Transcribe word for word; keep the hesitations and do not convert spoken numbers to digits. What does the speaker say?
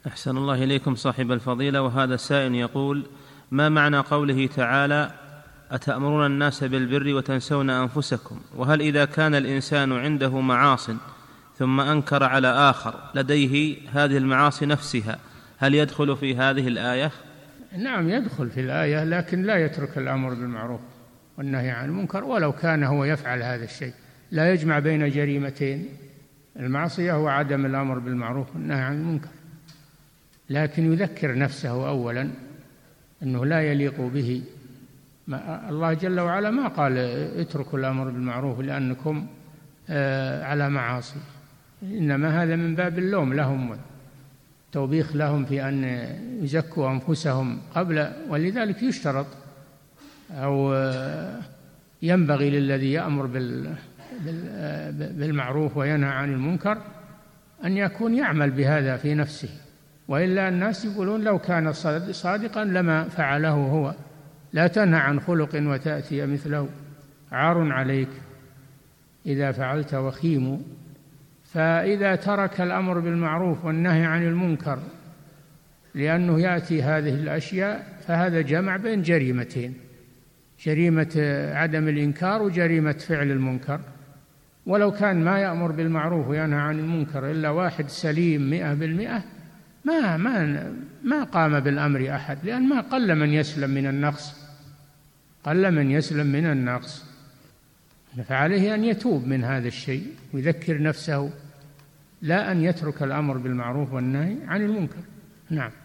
أحسن الله إليكم صاحب الفضيلة. وهذا سائل يقول: ما معنى قوله تعالى: أتأمرون الناس بالبر وتنسون أنفسكم؟ وهل إذا كان الإنسان عنده معاصٍ ثم أنكر على آخر لديه هذه المعاصي نفسها، هل يدخل في هذه الآية؟ نعم يدخل في الآية، لكن لا يترك الأمر بالمعروف والنهي عن المنكر ولو كان هو يفعل هذا الشيء. لا يجمع بين جريمتين، المعصية وعدم الأمر بالمعروف والنهي عن المنكر، لكن يذكر نفسه أولا أنه لا يليق به. ما الله جل وعلا ما قال اتركوا الأمر بالمعروف لأنكم على معاصي، إنما هذا من باب اللوم لهم، توبيخ لهم في أن يزكوا أنفسهم قبل. ولذلك يشترط أو ينبغي للذي يأمر بالمعروف وينهى عن المنكر أن يكون يعمل بهذا في نفسه، وإلا الناس يقولون لو كان صادقا لما فعله هو. لا تنهى عن خلق وتأتي مثله، عار عليك إذا فعلت وخيم. فإذا ترك الأمر بالمعروف والنهي عن المنكر لأنه يأتي هذه الأشياء فهذا جمع بين جريمتين، جريمة عدم الإنكار وجريمة فعل المنكر. ولو كان ما يأمر بالمعروف وينهى عن المنكر إلا واحد سليم مئة بالمئة ما ما ما قام بالأمر أحد، لأن ما قل من يسلم من النقص، قل من يسلم من النقص. فعليه أن يتوب من هذا الشيء ويذكر نفسه، لا أن يترك الأمر بالمعروف والنهي عن المنكر. نعم.